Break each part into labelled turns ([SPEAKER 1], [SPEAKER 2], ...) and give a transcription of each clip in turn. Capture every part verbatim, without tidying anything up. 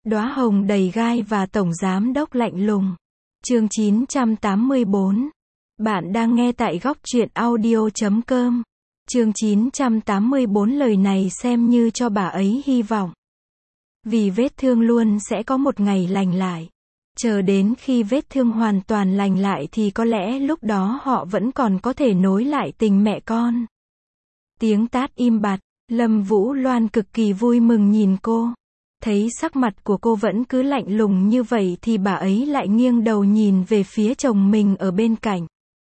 [SPEAKER 1] Đóa hồng đầy gai và tổng giám đốc lạnh lùng. Chương chín trăm tám mươi bốn. Bạn đang nghe tại góc truyện audio chấm com. Chương chín trăm tám mươi bốn, lời này xem như cho bà ấy hy vọng. Vì vết thương luôn sẽ có một ngày lành lại. Chờ đến khi vết thương hoàn toàn lành lại thì có lẽ lúc đó họ vẫn còn có thể nối lại tình mẹ con. Tiếng tát im bặt, Lâm Vũ Loan cực kỳ vui mừng nhìn cô. Thấy sắc mặt của cô vẫn cứ lạnh lùng như vậy thì bà ấy lại nghiêng đầu nhìn về phía chồng mình ở bên cạnh.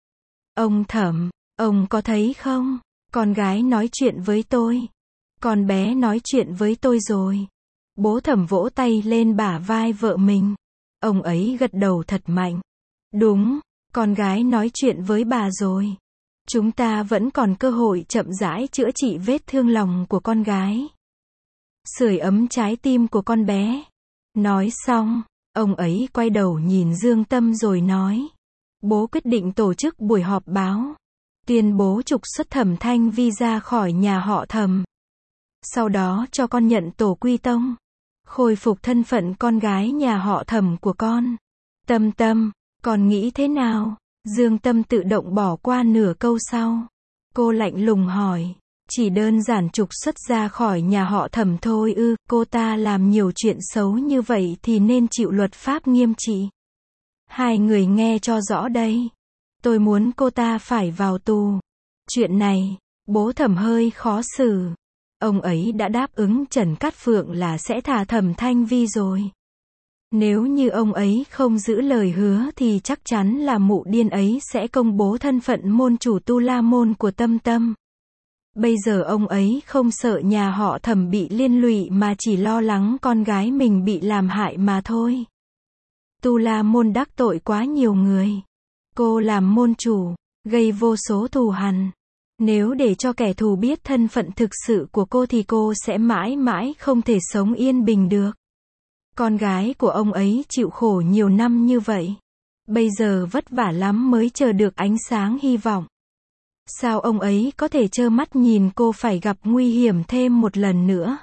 [SPEAKER 1] Ông Thẩm, ông có thấy không? Con gái nói chuyện với tôi. Con bé nói chuyện với tôi rồi. Bố Thẩm vỗ tay lên bả vai vợ mình. Ông ấy gật đầu thật mạnh. Đúng, con gái nói chuyện với bà rồi. Chúng ta vẫn còn cơ hội chậm rãi chữa trị vết thương lòng của con gái. Sưởi ấm trái tim của con bé. Nói xong, ông ấy quay đầu nhìn Dương Tâm rồi nói. Bố quyết định tổ chức buổi họp báo. Tuyên bố trục xuất Thẩm Thanh Vi ra khỏi nhà họ Thẩm. Sau đó cho con nhận tổ quy tông. Khôi phục thân phận con gái nhà họ Thẩm của con. Tâm Tâm, con nghĩ thế nào? Dương Tâm tự động bỏ qua nửa câu sau. Cô lạnh lùng hỏi. Chỉ đơn giản trục xuất ra khỏi nhà họ Thẩm thôi ư? Cô ta làm nhiều chuyện xấu như vậy thì nên chịu luật pháp nghiêm trị. Hai người nghe cho rõ đây. Tôi muốn cô ta phải vào tù. Chuyện này, bố Thẩm hơi khó xử. Ông ấy đã đáp ứng Trần Cát Phượng là sẽ thả Thẩm Thanh Vi rồi. Nếu như ông ấy không giữ lời hứa thì chắc chắn là mụ điên ấy sẽ công bố thân phận môn chủ Tu La Môn của Tâm Tâm. Bây giờ ông ấy không sợ nhà họ Thẩm bị liên lụy mà chỉ lo lắng con gái mình bị làm hại mà thôi. Tu La Môn đắc tội quá nhiều người. Cô làm môn chủ, gây vô số thù hằn. Nếu để cho kẻ thù biết thân phận thực sự của cô thì cô sẽ mãi mãi không thể sống yên bình được. Con gái của ông ấy chịu khổ nhiều năm như vậy. Bây giờ vất vả lắm mới chờ được ánh sáng hy vọng. Sao ông ấy có thể trơ mắt nhìn cô phải gặp nguy hiểm thêm một lần nữa?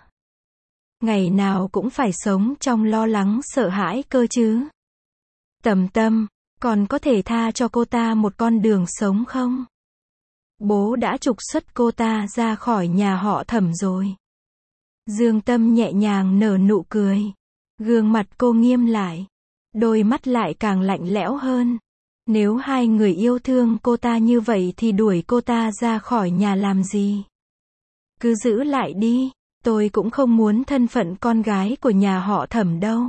[SPEAKER 1] Ngày nào cũng phải sống trong lo lắng sợ hãi cơ chứ? Tầm Tâm, còn có thể tha cho cô ta một con đường sống không? Bố đã trục xuất cô ta ra khỏi nhà họ Thẩm rồi. Dương Tâm nhẹ nhàng nở nụ cười. Gương mặt cô nghiêm lại. Đôi mắt lại càng lạnh lẽo hơn. Nếu hai người yêu thương cô ta như vậy thì đuổi cô ta ra khỏi nhà làm gì? Cứ giữ lại đi. Tôi cũng không muốn thân phận con gái của nhà họ Thẩm đâu.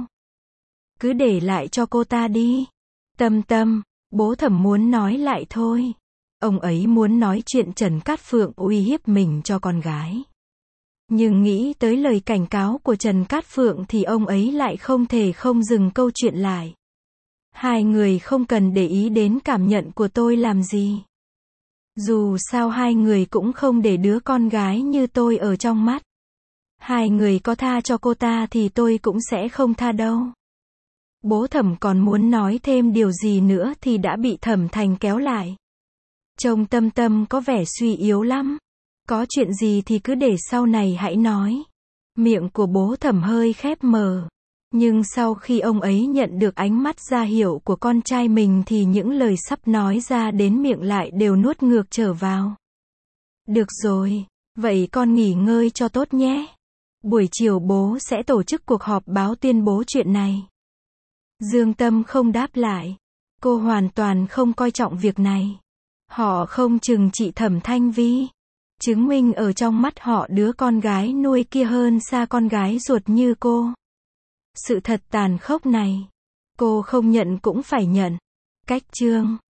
[SPEAKER 1] Cứ để lại cho cô ta đi. Tâm Tâm, bố Thẩm muốn nói lại thôi. Ông ấy muốn nói chuyện Trần Cát Phượng uy hiếp mình cho con gái. Nhưng nghĩ tới lời cảnh cáo của Trần Cát Phượng thì ông ấy lại không thể không dừng câu chuyện lại. Hai người không cần để ý đến cảm nhận của tôi làm gì. Dù sao hai người cũng không để đứa con gái như tôi ở trong mắt. Hai người có tha cho cô ta thì tôi cũng sẽ không tha đâu. Bố Thẩm còn muốn nói thêm điều gì nữa thì đã bị Thẩm Thành kéo lại. Trông Tâm Tâm có vẻ suy yếu lắm. Có chuyện gì thì cứ để sau này hãy nói. Miệng của bố Thẩm hơi khép mờ. Nhưng sau khi ông ấy nhận được ánh mắt ra hiệu của con trai mình thì những lời sắp nói ra đến miệng lại đều nuốt ngược trở vào. Được rồi, vậy con nghỉ ngơi cho tốt nhé. Buổi chiều bố sẽ tổ chức cuộc họp báo tuyên bố chuyện này. Dương Tâm không đáp lại. Cô hoàn toàn không coi trọng việc này. Họ không trừng trị Thẩm Thanh Vi. Chứng minh ở trong mắt họ đứa con gái nuôi kia hơn xa con gái ruột như cô. Sự thật tàn khốc này. Cô không nhận cũng phải nhận. Cách chương